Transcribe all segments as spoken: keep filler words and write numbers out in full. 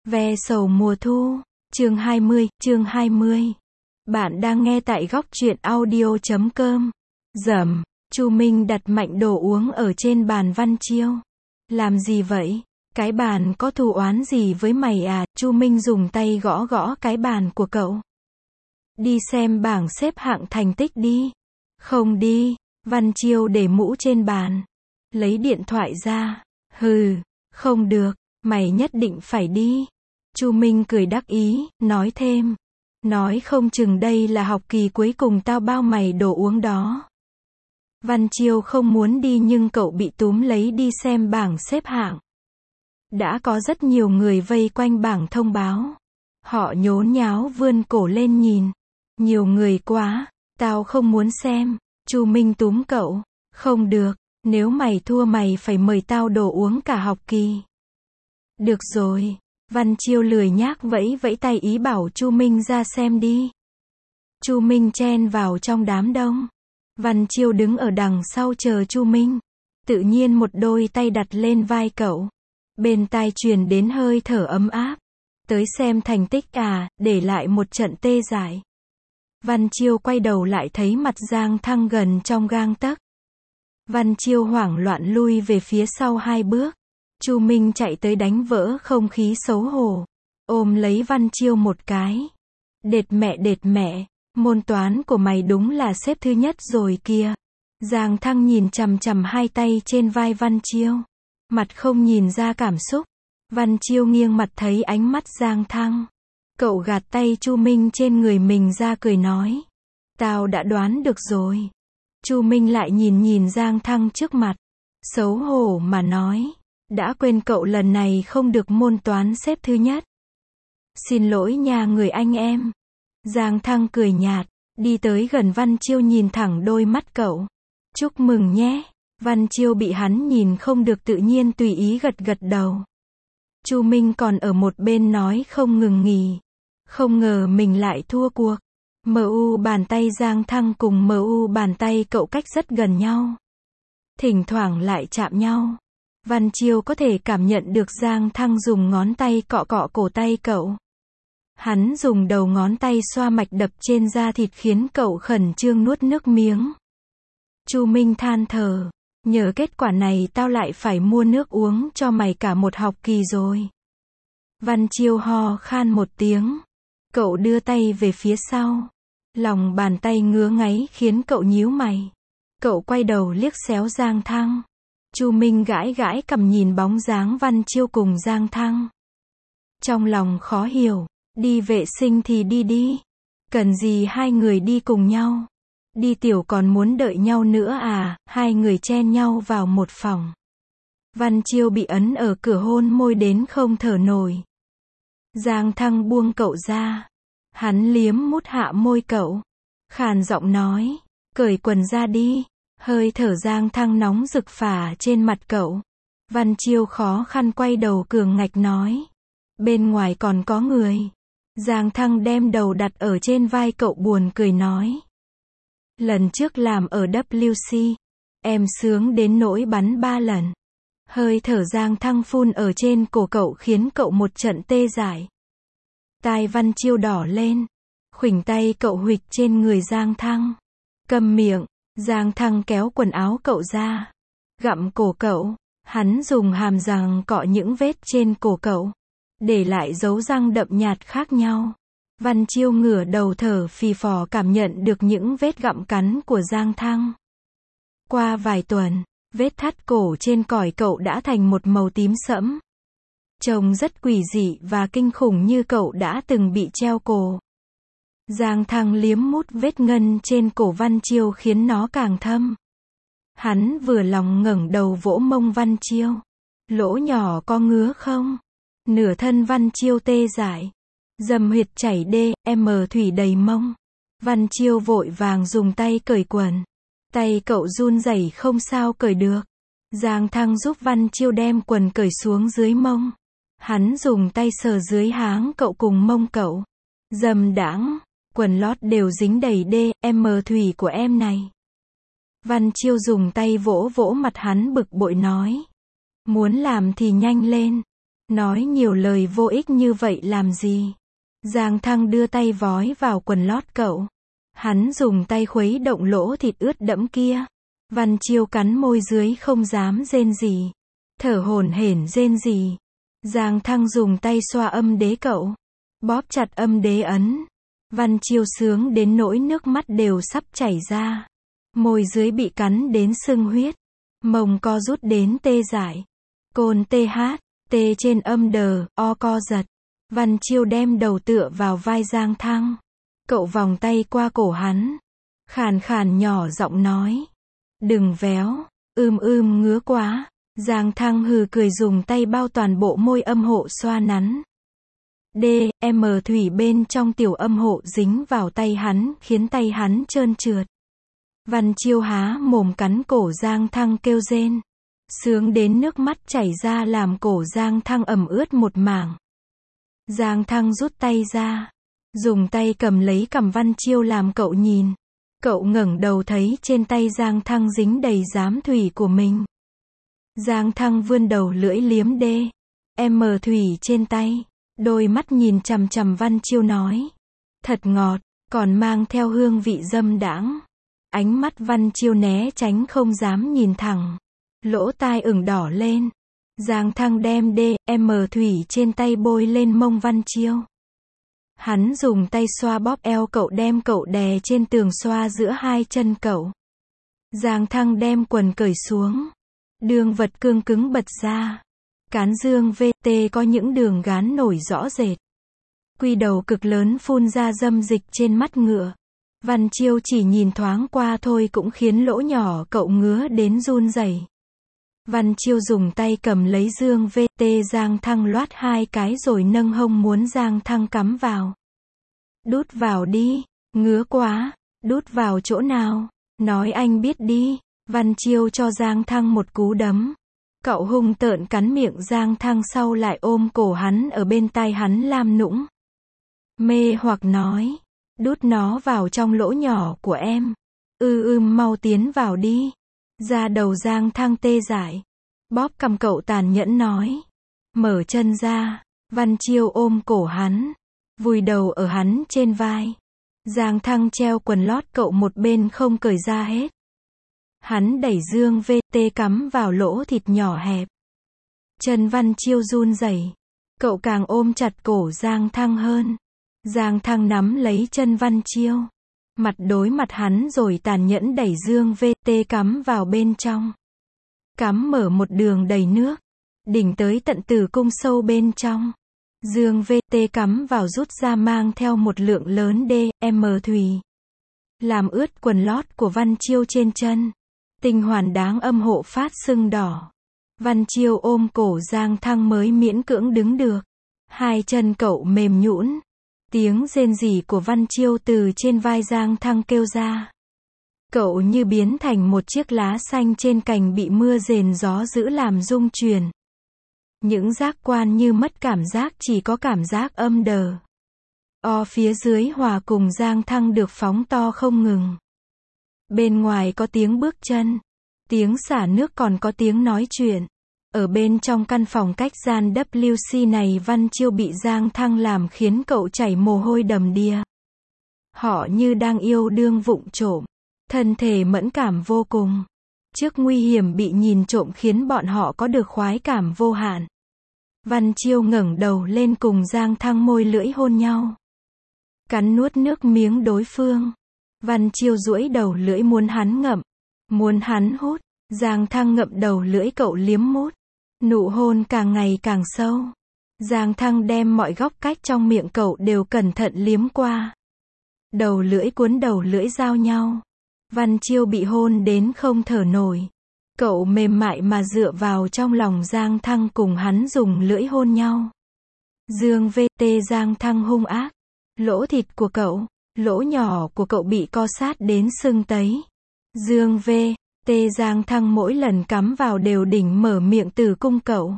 Ve sầu mùa thu, chương hai mươi, chương hai mươi. Bạn đang nghe tại góc truyện audio chấm com. Dầm, Chu Minh đặt mạnh đồ uống ở trên bàn Văn Chiêu. Làm gì vậy? Cái bàn có thù oán gì với mày à? Chu Minh dùng tay gõ gõ cái bàn của cậu. Đi xem bảng xếp hạng thành tích đi. Không đi. Văn Chiêu để mũ trên bàn. Lấy điện thoại ra. Hừ, không được, mày nhất định phải đi. Chu Minh cười đắc ý, nói thêm. Nói không chừng đây là học kỳ cuối cùng tao bao mày đồ uống đó. Văn Chiêu không muốn đi nhưng cậu bị túm lấy đi xem bảng xếp hạng. Đã có rất nhiều người vây quanh bảng thông báo. Họ nhốn nháo vươn cổ lên nhìn. Nhiều người quá, tao không muốn xem. Chu Minh túm cậu. Không được, nếu mày thua mày phải mời tao đồ uống cả học kỳ. Được rồi. Văn Chiêu lười nhác vẫy vẫy tay ý bảo Chu Minh ra xem đi. Chu Minh chen vào trong đám đông. Văn Chiêu đứng ở đằng sau chờ Chu Minh. Tự nhiên một đôi tay đặt lên vai cậu. Bên tai truyền đến hơi thở ấm áp. Tới xem thành tích à, để lại một trận tê dại. Văn Chiêu quay đầu lại thấy mặt Giang Thăng gần trong gang tấc. Văn Chiêu hoảng loạn lui về phía sau hai bước. Chu Minh chạy tới đánh vỡ không khí xấu hổ. Ôm lấy Văn Chiêu một cái. Đệt mẹ đệt mẹ, môn toán của mày đúng là xếp thứ nhất rồi kìa. Giang Thăng nhìn chằm chằm hai tay trên vai Văn Chiêu. Mặt không nhìn ra cảm xúc. Văn Chiêu nghiêng mặt thấy ánh mắt Giang Thăng. Cậu gạt tay Chu Minh trên người mình ra cười nói. Tao đã đoán được rồi. Chu Minh lại nhìn nhìn Giang Thăng trước mặt. Xấu hổ mà nói. Đã quên cậu lần này không được môn toán xếp thứ nhất. Xin lỗi nha người anh em. Giang Thăng cười nhạt, đi tới gần Văn Chiêu nhìn thẳng đôi mắt cậu. Chúc mừng nhé. Văn Chiêu bị hắn nhìn không được tự nhiên tùy ý gật gật đầu. Chu Minh còn ở một bên nói không ngừng nghỉ. Không ngờ mình lại thua cuộc. em u bàn tay Giang Thăng cùng em u bàn tay cậu cách rất gần nhau. Thỉnh thoảng lại chạm nhau. Văn Chiêu có thể cảm nhận được Giang Thăng dùng ngón tay cọ cọ cổ tay cậu. Hắn dùng đầu ngón tay xoa mạch đập trên da thịt khiến cậu khẩn trương nuốt nước miếng. Chu Minh than thở, nhờ kết quả này tao lại phải mua nước uống cho mày cả một học kỳ rồi. Văn Chiêu ho khan một tiếng. Cậu đưa tay về phía sau. Lòng bàn tay ngứa ngáy khiến cậu nhíu mày. Cậu quay đầu liếc xéo Giang Thăng. Chu Minh gãi gãi cằm nhìn bóng dáng Văn Chiêu cùng Giang Thăng. Trong lòng khó hiểu, đi vệ sinh thì đi đi. Cần gì hai người đi cùng nhau? Đi tiểu còn muốn đợi nhau nữa à? Hai người chen nhau vào một phòng. Văn Chiêu bị ấn ở cửa hôn môi đến không thở nổi. Giang Thăng buông cậu ra. Hắn liếm mút hạ môi cậu. Khàn giọng nói, cởi quần ra đi. Hơi thở Giang Thăng nóng rực phả trên mặt cậu. Văn Chiêu khó khăn quay đầu cường ngạch nói. Bên ngoài còn có người. Giang Thăng đem đầu đặt ở trên vai cậu buồn cười nói. Lần trước làm ở W C, em sướng đến nỗi bắn ba lần. Hơi thở Giang Thăng phun ở trên cổ cậu khiến cậu một trận tê dại. Tai Văn Chiêu đỏ lên. Khuỷu tay cậu huỵch trên người Giang Thăng. Câm miệng. Giang Thăng kéo quần áo cậu ra. Gặm cổ cậu. Hắn dùng hàm răng cọ những vết trên cổ cậu. Để lại dấu răng đậm nhạt khác nhau. Văn Chiêu ngửa đầu thở phì phò cảm nhận được những vết gặm cắn của Giang Thăng. Qua vài tuần, vết thắt cổ trên còi cậu đã thành một màu tím sẫm. Trông rất quỷ dị và kinh khủng như cậu đã từng bị treo cổ. Giang Thăng liếm mút vết ngân trên cổ Văn Chiêu khiến nó càng thâm. Hắn vừa lòng ngẩng đầu vỗ mông Văn Chiêu. Lỗ nhỏ có ngứa không? Nửa thân Văn Chiêu tê dại. Dầm huyệt chảy đê, em thủy đầy mông. Văn Chiêu vội vàng dùng tay cởi quần. Tay cậu run rẩy không sao cởi được. Giang Thăng giúp Văn Chiêu đem quần cởi xuống dưới mông. Hắn dùng tay sờ dưới háng cậu cùng mông cậu. Dầm đãng. Quần lót đều dính đầy đê, em thủy của em này. Văn Chiêu dùng tay vỗ vỗ mặt hắn bực bội nói. Muốn làm thì nhanh lên. Nói nhiều lời vô ích như vậy làm gì? Giang Thăng đưa tay vói vào quần lót cậu. Hắn dùng tay khuấy động lỗ thịt ướt đẫm kia. Văn Chiêu cắn môi dưới không dám rên gì. Thở hổn hển rên gì. Giang Thăng dùng tay xoa âm đế cậu. Bóp chặt âm đế ấn. Văn Chiêu sướng đến nỗi nước mắt đều sắp chảy ra. Môi dưới bị cắn đến sưng huyết. Mông co rút đến tê dại. Côn tê hát, tê trên âm đờ, o co giật. Văn Chiêu đem đầu tựa vào vai Giang Thăng. Cậu vòng tay qua cổ hắn. Khàn khàn nhỏ giọng nói. Đừng véo, ưm ưm ngứa quá. Giang Thăng hừ cười dùng tay bao toàn bộ môi âm hộ xoa nắn. D, M thủy bên trong tiểu âm hộ dính vào tay hắn, khiến tay hắn trơn trượt. Văn Chiêu há mồm cắn cổ Giang Thăng kêu rên. Sướng đến nước mắt chảy ra làm cổ Giang Thăng ẩm ướt một mảng. Giang Thăng rút tay ra. Dùng tay cầm lấy cằm Văn Chiêu làm cậu nhìn. Cậu ngẩng đầu thấy trên tay Giang Thăng dính đầy giám thủy của mình. Giang Thăng vươn đầu lưỡi liếm đê. M thủy trên tay. Đôi mắt nhìn chằm chằm Văn Chiêu nói. Thật ngọt, còn mang theo hương vị dâm đãng. Ánh mắt Văn Chiêu né tránh không dám nhìn thẳng. Lỗ tai ửng đỏ lên. Giang Thăng đem đê, M thủy trên tay bôi lên mông Văn Chiêu. Hắn dùng tay xoa bóp eo cậu đem cậu đè trên tường xoa giữa hai chân cậu. Giang Thăng đem quần cởi xuống. Đường vật cương cứng bật ra. Cán dương vê tê có những đường gán nổi rõ rệt. Quy đầu cực lớn phun ra dâm dịch trên mắt ngựa. Văn Chiêu chỉ nhìn thoáng qua thôi cũng khiến lỗ nhỏ cậu ngứa đến run rẩy. Văn Chiêu dùng tay cầm lấy dương vê tê Giang Thăng loát hai cái rồi nâng hông muốn Giang Thăng cắm vào. Đút vào đi, ngứa quá, đút vào chỗ nào, nói anh biết đi. Văn Chiêu cho Giang Thăng một cú đấm. Cậu hung tợn cắn miệng Giang Thăng sau lại ôm cổ hắn ở bên tai hắn lam nũng. Mê hoặc nói, đút nó vào trong lỗ nhỏ của em. Ư ưm mau tiến vào đi. Da đầu Giang Thăng tê dại. Bóp cầm cậu tàn nhẫn nói. Mở chân ra. Văn Chiêu ôm cổ hắn. Vùi đầu ở hắn trên vai. Giang Thăng treo quần lót cậu một bên không cởi ra hết. Hắn đẩy dương vê tê cắm vào lỗ thịt nhỏ hẹp. Chân Văn Chiêu run rẩy. Cậu càng ôm chặt cổ Giang Thăng hơn. Giang Thăng nắm lấy chân Văn Chiêu. Mặt đối mặt hắn rồi tàn nhẫn đẩy dương vê tê cắm vào bên trong. Cắm mở một đường đầy nước. Đỉnh tới tận tử cung sâu bên trong. Dương vê tê cắm vào rút ra mang theo một lượng lớn đê, M thủy. Làm ướt quần lót của Văn Chiêu trên chân. Tinh hoàn đáng âm hộ phát sưng đỏ. Văn Chiêu ôm cổ Giang Thăng mới miễn cưỡng đứng được. Hai chân cậu mềm nhũn. Tiếng rên rỉ của Văn Chiêu từ trên vai Giang Thăng kêu ra. Cậu như biến thành một chiếc lá xanh trên cành bị mưa rền gió dữ làm rung chuyển. Những giác quan như mất cảm giác chỉ có cảm giác âm đờ. O phía dưới hòa cùng Giang Thăng được phóng to không ngừng. Bên ngoài có tiếng bước chân, tiếng xả nước còn có tiếng nói chuyện. Ở bên trong căn phòng cách gian W C này Văn Chiêu bị Giang Thăng làm khiến cậu chảy mồ hôi đầm đìa. Họ như đang yêu đương vụng trộm, thân thể mẫn cảm vô cùng. Trước nguy hiểm bị nhìn trộm khiến bọn họ có được khoái cảm vô hạn. Văn Chiêu ngẩng đầu lên cùng Giang Thăng môi lưỡi hôn nhau. Cắn nuốt nước miếng đối phương. Văn Chiêu duỗi đầu lưỡi muốn hắn ngậm, muốn hắn hút. Giang Thăng ngậm đầu lưỡi cậu liếm mút. Nụ hôn càng ngày càng sâu. Giang Thăng đem mọi góc cách trong miệng cậu đều cẩn thận liếm qua. Đầu lưỡi cuốn đầu lưỡi giao nhau. Văn Chiêu bị hôn đến không thở nổi. Cậu mềm mại mà dựa vào trong lòng Giang Thăng cùng hắn dùng lưỡi hôn nhau. Dương vê tê Giang Thăng hung ác. Lỗ thịt của cậu, lỗ nhỏ của cậu bị co sát đến sưng tấy. Dương vê tê Giang Thăng mỗi lần cắm vào đều đỉnh mở miệng tử cung cậu.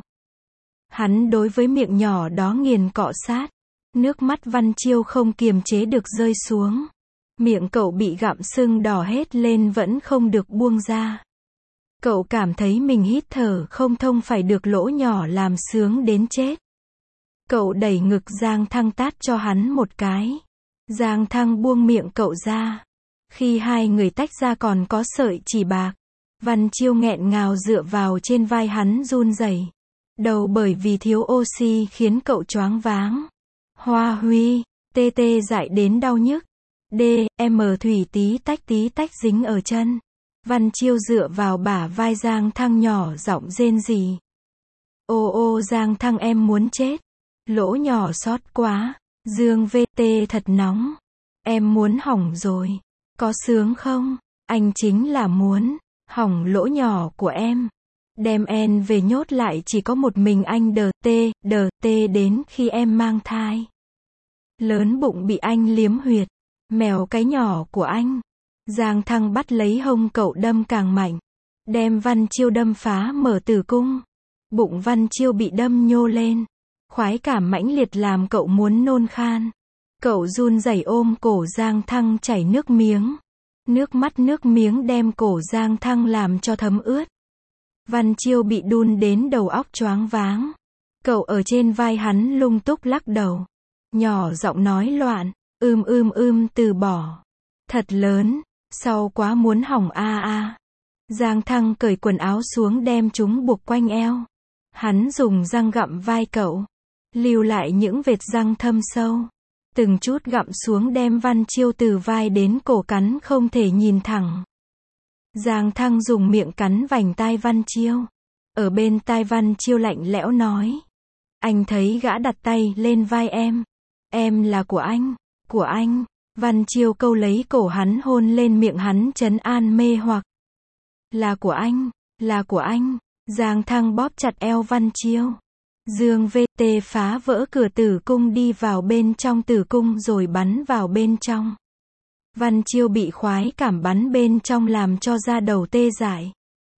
Hắn đối với miệng nhỏ đó nghiền cọ sát. Nước mắt Văn Chiêu không kiềm chế được rơi xuống. Miệng cậu bị gặm sưng đỏ hết lên vẫn không được buông ra. Cậu cảm thấy mình hít thở không thông phải được lỗ nhỏ làm sướng đến chết. Cậu đẩy ngực Giang Thăng tát cho hắn một cái. Giang Thăng buông miệng cậu ra. Khi hai người tách ra còn có sợi chỉ bạc. Văn Chiêu nghẹn ngào dựa vào trên vai hắn run rẩy. Đầu bởi vì thiếu oxy khiến cậu choáng váng. Hoa Huy, tê tê dại đến đau nhức. D, M thủy tí tách tí tách dính ở chân. Văn Chiêu dựa vào bả vai Giang Thăng nhỏ giọng rên rỉ. Ô ô Giang Thăng em muốn chết. Lỗ nhỏ xót quá. Dương vê tê thật nóng. Em muốn hỏng rồi. Có sướng không? Anh chính là muốn hỏng lỗ nhỏ của em. Đem em về nhốt lại chỉ có một mình anh đờ tê, đờ tê đến khi em mang thai. Lớn bụng bị anh liếm huyệt. Mèo cái nhỏ của anh. Giang Thăng bắt lấy hông cậu đâm càng mạnh. Đem Văn Chiêu đâm phá mở tử cung. Bụng Văn Chiêu bị đâm nhô lên. Khoái cảm mãnh liệt làm cậu muốn nôn khan. Cậu run rẩy ôm cổ Giang Thăng chảy nước miếng. Nước mắt nước miếng đem cổ Giang Thăng làm cho thấm ướt. Văn Chiêu bị đun đến đầu óc choáng váng. Cậu ở trên vai hắn lung túc lắc đầu. Nhỏ giọng nói loạn. Ưm ưm ưm từ bỏ. Thật lớn. Sau quá muốn hỏng a a. Giang Thăng cởi quần áo xuống đem chúng buộc quanh eo. Hắn dùng răng gặm vai cậu. Lưu lại những vệt răng thâm sâu. Từng chút gặm xuống đem Văn Chiêu từ vai đến cổ cắn không thể nhìn thẳng. Giang Thăng dùng miệng cắn vành tai Văn Chiêu. Ở bên tai Văn Chiêu lạnh lẽo nói. Anh thấy gã đặt tay lên vai em. Em là của anh. Của anh. Văn Chiêu câu lấy cổ hắn hôn lên miệng hắn trấn an mê hoặc. Là của anh. Là của anh. Giang Thăng bóp chặt eo Văn Chiêu. Dương vê tê phá vỡ cửa tử cung đi vào bên trong tử cung rồi bắn vào bên trong. Văn Chiêu bị khoái cảm bắn bên trong làm cho da đầu tê dại.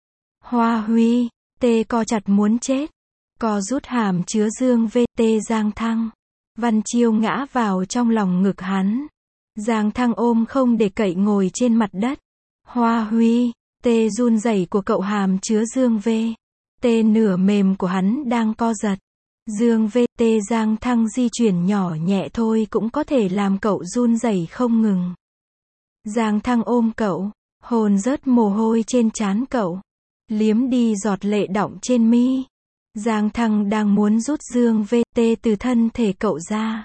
Hoa Huy, tê co chặt muốn chết. Co rút hàm chứa Dương vê tê Giang Thăng. Văn Chiêu ngã vào trong lòng ngực hắn. Giang Thăng ôm không để cậy ngồi trên mặt đất. Hoa Huy, tê run rẩy của cậu hàm chứa Dương vê tê nửa mềm của hắn đang co giật. Dương vê tê Giang Thăng di chuyển nhỏ nhẹ thôi cũng có thể làm cậu run rẩy không ngừng. Giang Thăng ôm cậu, hôn rớt mồ hôi trên trán cậu, liếm đi giọt lệ đọng trên mi. Giang Thăng đang muốn rút Dương vê tê từ thân thể cậu ra.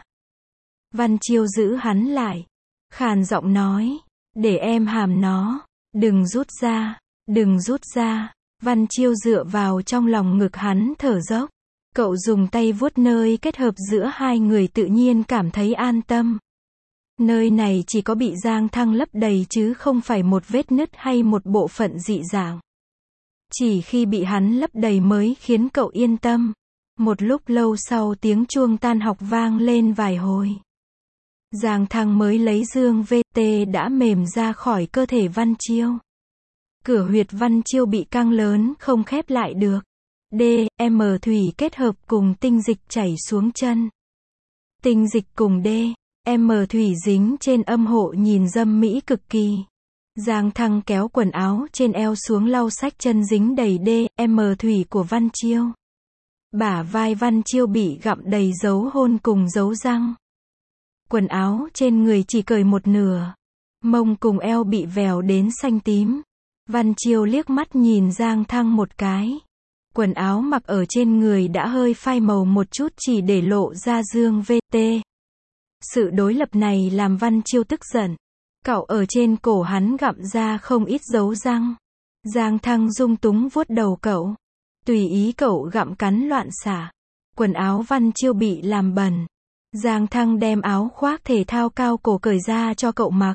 Văn Chiêu giữ hắn lại, khàn giọng nói, để em hàm nó, đừng rút ra, đừng rút ra. Văn Chiêu dựa vào trong lòng ngực hắn thở dốc. Cậu dùng tay vuốt nơi kết hợp giữa hai người tự nhiên cảm thấy an tâm. Nơi này chỉ có bị Giang Thăng lấp đầy chứ không phải một vết nứt hay một bộ phận dị dạng. Chỉ khi bị hắn lấp đầy mới khiến cậu yên tâm. Một lúc lâu sau tiếng chuông tan học vang lên vài hồi. Giang Thăng mới lấy Dương vê tê đã mềm ra khỏi cơ thể Văn Chiêu. Cửa huyệt Văn Chiêu bị căng lớn không khép lại được. D, M thủy kết hợp cùng tinh dịch chảy xuống chân. Tinh dịch cùng D, M thủy dính trên âm hộ nhìn dâm mỹ cực kỳ. Giang Thăng kéo quần áo trên eo xuống lau sạch chân dính đầy D, M thủy của Văn Chiêu. Bả vai Văn Chiêu bị gặm đầy dấu hôn cùng dấu răng. Quần áo trên người chỉ cởi một nửa. Mông cùng eo bị vèo đến xanh tím. Văn Chiêu liếc mắt nhìn Giang Thăng một cái. Quần áo mặc ở trên người đã hơi phai màu một chút chỉ để lộ ra Dương vê tê. Sự đối lập này làm Văn Chiêu tức giận. Cậu ở trên cổ hắn gặm ra không ít dấu răng. Giang Thăng dung túng vuốt đầu cậu. Tùy ý cậu gặm cắn loạn xả. Quần áo Văn Chiêu bị làm bẩn. Giang Thăng đem áo khoác thể thao cao cổ cởi ra cho cậu mặc.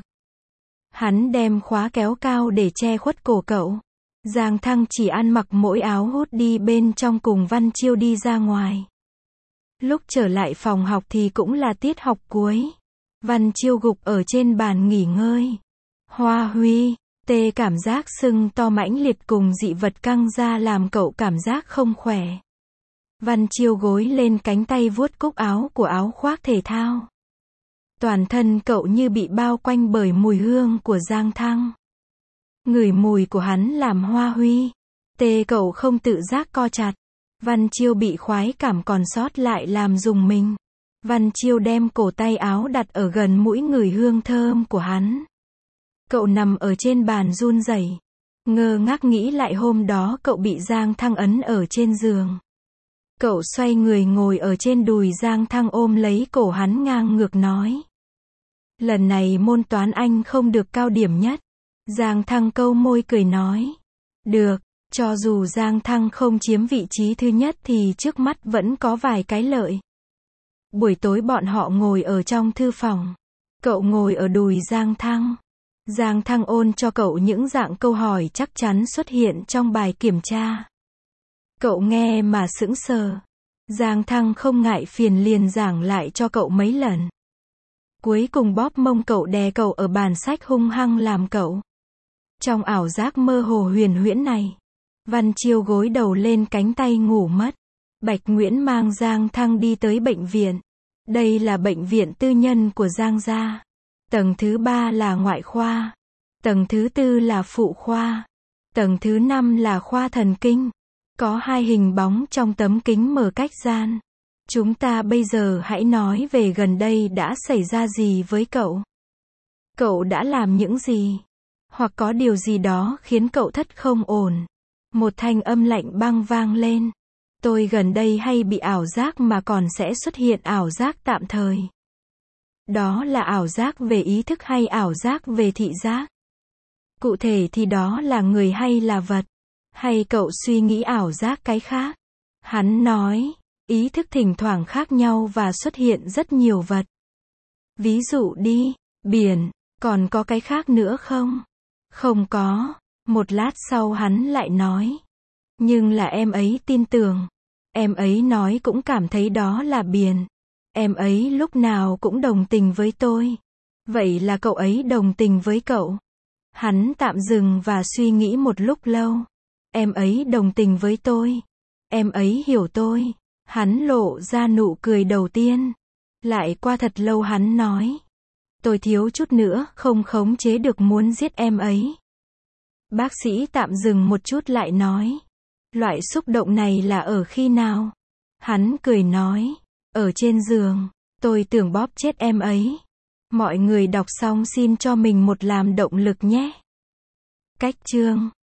Hắn đem khóa kéo cao để che khuất cổ cậu. Giang Thăng chỉ ăn mặc mỗi áo hút đi bên trong cùng Văn Chiêu đi ra ngoài. Lúc trở lại phòng học thì cũng là tiết học cuối. Văn Chiêu gục ở trên bàn nghỉ ngơi. Hoa Huy, tê cảm giác sưng to mãnh liệt cùng dị vật căng ra làm cậu cảm giác không khỏe. Văn Chiêu gối lên cánh tay vuốt cúc áo của áo khoác thể thao. Toàn thân cậu như bị bao quanh bởi mùi hương của Giang Thăng. Ngửi mùi của hắn làm Hoa Huy. Tê cậu không tự giác co chặt. Văn Chiêu bị khoái cảm còn sót lại làm rùng mình. Văn Chiêu đem cổ tay áo đặt ở gần mũi người hương thơm của hắn. Cậu nằm ở trên bàn run rẩy, ngơ ngác nghĩ lại hôm đó cậu bị Giang Thăng ấn ở trên giường. Cậu xoay người ngồi ở trên đùi Giang Thăng ôm lấy cổ hắn ngang ngược nói. Lần này môn toán anh không được cao điểm nhất. Giang Thăng câu môi cười nói. Được, cho dù Giang Thăng không chiếm vị trí thứ nhất thì trước mắt vẫn có vài cái lợi. Buổi tối bọn họ ngồi ở trong thư phòng. Cậu ngồi ở đùi Giang Thăng. Giang Thăng ôn cho cậu những dạng câu hỏi chắc chắn xuất hiện trong bài kiểm tra. Cậu nghe mà sững sờ. Giang Thăng không ngại phiền liền giảng lại cho cậu mấy lần. Cuối cùng bóp mông cậu đè cậu ở bàn sách hung hăng làm cậu. Trong ảo giác mơ hồ huyền huyễn này, Văn Chiêu gối đầu lên cánh tay ngủ mất. Bạch Nguyễn mang Giang Thăng đi tới bệnh viện. Đây là bệnh viện tư nhân của Giang gia. Tầng thứ ba là ngoại khoa. Tầng thứ tư là phụ khoa. Tầng thứ năm là khoa thần kinh. Có hai hình bóng trong tấm kính mở cách gian. Chúng ta bây giờ hãy nói về gần đây đã xảy ra gì với cậu. Cậu đã làm những gì? Hoặc có điều gì đó khiến cậu thất không ổn. Một thanh âm lạnh băng vang lên. Tôi gần đây hay bị ảo giác mà còn sẽ xuất hiện ảo giác tạm thời. Đó là ảo giác về ý thức hay ảo giác về thị giác? Cụ thể thì đó là người hay là vật? Hay cậu suy nghĩ ảo giác cái khác? Hắn nói, ý thức thỉnh thoảng khác nhau và xuất hiện rất nhiều vật. Ví dụ đi, biển, còn có cái khác nữa không? Không có. Một lát sau hắn lại nói. Nhưng là em ấy tin tưởng. Em ấy nói cũng cảm thấy đó là biển. Em ấy lúc nào cũng đồng tình với tôi. Vậy là cậu ấy đồng tình với cậu? Hắn tạm dừng và suy nghĩ một lúc lâu. Em ấy đồng tình với tôi. Em ấy hiểu tôi. Hắn lộ ra nụ cười đầu tiên. Lại qua thật lâu hắn nói. Tôi thiếu chút nữa không khống chế được muốn giết em ấy. Bác sĩ tạm dừng một chút lại nói. Loại xúc động này là ở khi nào? Hắn cười nói. Ở trên giường. Tôi tưởng bóp chết em ấy. Mọi người đọc xong xin cho mình một làm động lực nhé. Cách chương